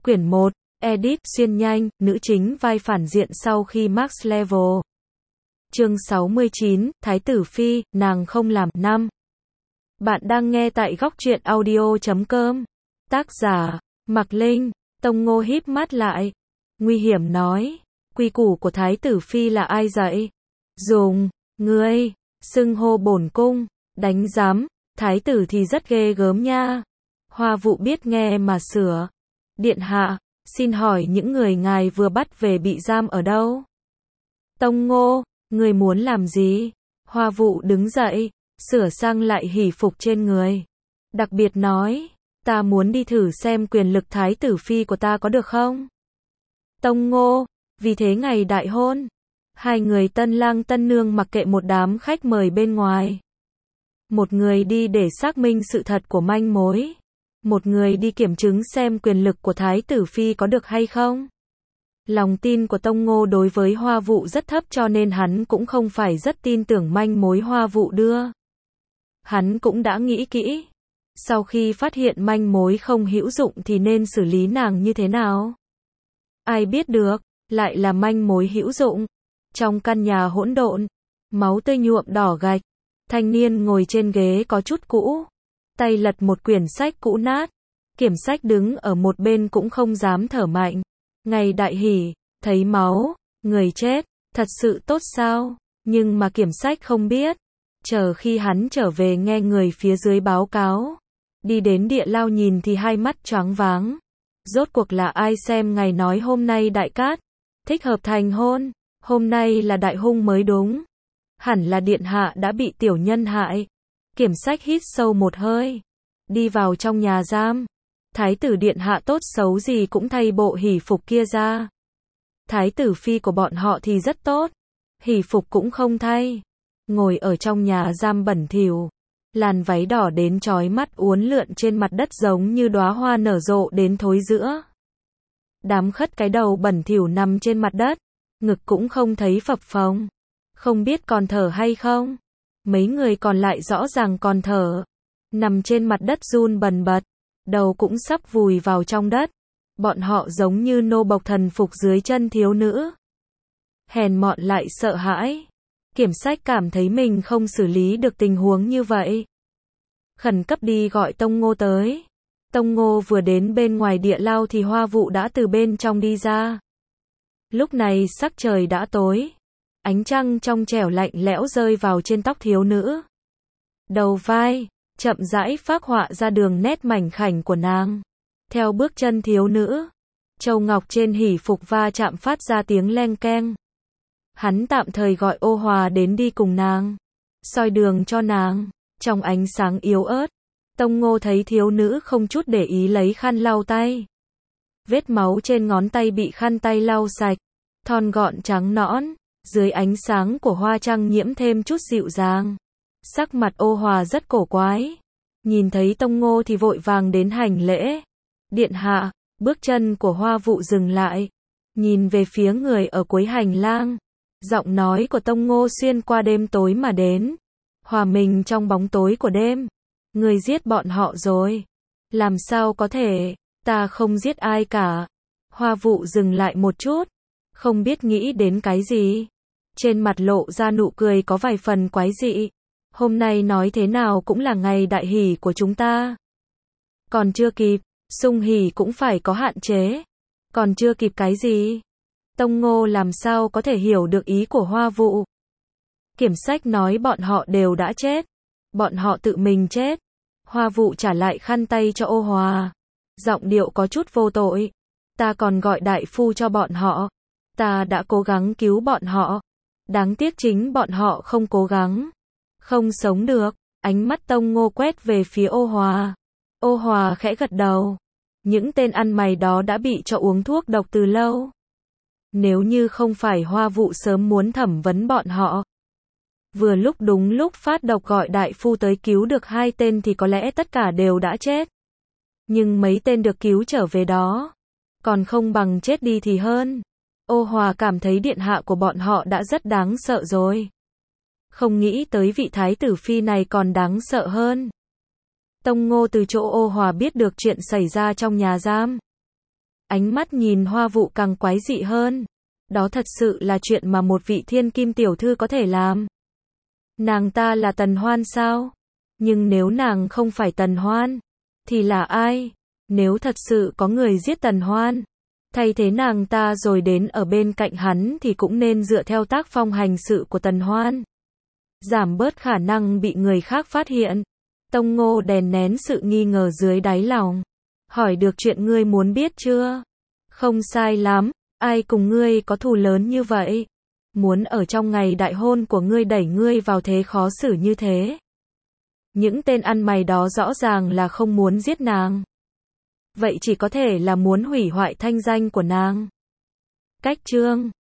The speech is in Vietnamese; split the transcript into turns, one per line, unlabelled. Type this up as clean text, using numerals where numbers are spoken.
Quyển 1, Edit, xuyên nhanh, nữ chính vai phản diện sau khi Max Level. Chương 69, Thái tử Phi, nàng không làm. 5. Bạn đang nghe tại góc truyện audio.com. Tác giả, Mạc Linh. Tông Ngô híp mắt lại. Nguy hiểm nói. Quy củ của Thái tử Phi là ai dạy? Dùng, ngươi, xưng hô bổn cung, đánh giám, Thái tử thì rất ghê gớm nha. Hoa Vụ biết nghe mà sửa. Điện hạ, xin hỏi những người ngài vừa bắt về bị giam ở đâu? Tông Ngô, người muốn làm gì? Hoa Vụ đứng dậy, sửa sang lại hỷ phục trên người. Đặc biệt nói, ta muốn đi thử xem quyền lực Thái tử Phi của ta có được không? Tông Ngô, vì thế ngày đại hôn, hai người tân lang tân nương mặc kệ một đám khách mời bên ngoài. Một người đi để xác minh sự thật của manh mối. Một người đi kiểm chứng xem quyền lực của Thái tử Phi có được hay không. Lòng tin của Tông Ngô đối với Hoa Vụ rất thấp cho nên hắn cũng không phải rất tin tưởng manh mối Hoa Vụ đưa. Hắn cũng đã nghĩ kỹ. Sau khi phát hiện manh mối không hữu dụng thì nên xử lý nàng như thế nào? Ai biết được, lại là manh mối hữu dụng. Trong căn nhà hỗn độn, máu tươi nhuộm đỏ gạch. Thanh niên ngồi trên ghế có chút cũ. Tay lật một quyển sách cũ nát. Kiểm sách đứng ở một bên cũng không dám thở mạnh. Ngày đại hỉ, thấy máu, người chết, thật sự tốt sao? Nhưng mà kiểm sách không biết. Chờ khi hắn trở về nghe người phía dưới báo cáo. Đi đến địa lao nhìn thì hai mắt choáng váng. Rốt cuộc là ai xem ngài nói hôm nay đại cát thích hợp thành hôn, hôm nay là đại hung mới đúng. Hẳn là điện hạ đã bị tiểu nhân hại. Kiểm sách hít sâu một hơi, đi vào trong nhà giam. Thái tử điện hạ tốt xấu gì cũng thay bộ hỷ phục kia ra. Thái tử Phi của bọn họ thì rất tốt, hỷ phục cũng không thay. Ngồi ở trong nhà giam bẩn thỉu, làn váy đỏ đến chói mắt uốn lượn trên mặt đất giống như đóa hoa nở rộ đến thối rữa. Đám khất cái đầu bẩn thỉu nằm trên mặt đất, ngực cũng không thấy phập phồng, không biết còn thở hay không. Mấy người còn lại rõ ràng còn thở, nằm trên mặt đất run bần bật, đầu cũng sắp vùi vào trong đất. Bọn họ giống như nô bộc thần phục dưới chân thiếu nữ. Hèn mọn lại sợ hãi. Kiểm sách cảm thấy mình không xử lý được tình huống như vậy. Khẩn cấp đi gọi Tông Ngô tới. Tông Ngô vừa đến bên ngoài địa lao thì Hoa Vụ đã từ bên trong đi ra. Lúc này sắc trời đã tối. Ánh trăng trong trẻo lạnh lẽo rơi vào trên tóc thiếu nữ. Đầu vai, chậm rãi phác họa ra đường nét mảnh khảnh của nàng. Theo bước chân thiếu nữ, châu ngọc trên hỷ phục va chạm phát ra tiếng leng keng. Hắn tạm thời gọi Ô Hòa đến đi cùng nàng, soi đường cho nàng. Trong ánh sáng yếu ớt, Tông Ngô thấy thiếu nữ không chút để ý lấy khăn lau tay. Vết máu trên ngón tay bị khăn tay lau sạch, thon gọn trắng nõn, dưới ánh sáng của hoa trăng nhiễm thêm chút dịu dàng. Sắc mặt Ô Hòa rất cổ quái, nhìn thấy Tông Ngô thì vội vàng đến hành lễ. Điện hạ, bước chân của Hoa Vụ dừng lại, nhìn về phía người ở cuối hành lang. Giọng nói của Tông Ngô xuyên qua đêm tối mà đến, hòa mình trong bóng tối của đêm. Người giết bọn họ rồi. Làm sao có thể, ta không giết ai cả. Hoa Vụ dừng lại một chút, không biết nghĩ đến cái gì. Trên mặt lộ ra nụ cười có vài phần quái dị. Hôm nay nói thế nào cũng là ngày đại hỷ của chúng ta. Còn chưa kịp, sung hỷ cũng phải có hạn chế. Còn chưa kịp cái gì? Tông Ngô làm sao có thể hiểu được ý của Hoa Vụ. Kiểm sách nói bọn họ đều đã chết. Bọn họ tự mình chết. Hoa Vụ trả lại khăn tay cho Ô Hòa. Giọng điệu có chút vô tội. Ta còn gọi đại phu cho bọn họ. Ta đã cố gắng cứu bọn họ. Đáng tiếc chính bọn họ không cố gắng. Không sống được. Ánh mắt Tông Ngô quét về phía Ô Hòa. Ô Hòa khẽ gật đầu. Những tên ăn mày đó đã bị cho uống thuốc độc từ lâu. Nếu như không phải Hoa Vụ sớm muốn thẩm vấn bọn họ, vừa lúc đúng lúc phát độc gọi đại phu tới cứu được hai tên thì có lẽ tất cả đều đã chết. Nhưng mấy tên được cứu trở về đó, còn không bằng chết đi thì hơn. Ô Hòa cảm thấy điện hạ của bọn họ đã rất đáng sợ rồi. Không nghĩ tới vị Thái tử Phi này còn đáng sợ hơn. Tông Ngô từ chỗ Ô Hòa biết được chuyện xảy ra trong nhà giam. Ánh mắt nhìn Hoa Vụ càng quái dị hơn. Đó thật sự là chuyện mà một vị thiên kim tiểu thư có thể làm. Nàng ta là Tần Hoan sao? Nhưng nếu nàng không phải Tần Hoan, thì là ai? Nếu thật sự có người giết Tần Hoan, thay thế nàng ta rồi đến ở bên cạnh hắn thì cũng nên dựa theo tác phong hành sự của Tần Hoan. Giảm bớt khả năng bị người khác phát hiện. Tông Ngô đè nén sự nghi ngờ dưới đáy lòng. Hỏi được chuyện ngươi muốn biết chưa? Không sai lắm, ai cùng ngươi có thù lớn như vậy? Muốn ở trong ngày đại hôn của ngươi đẩy ngươi vào thế khó xử như thế. Những tên ăn mày đó rõ ràng là không muốn giết nàng. Vậy chỉ có thể là muốn hủy hoại thanh danh của nàng. Cách chương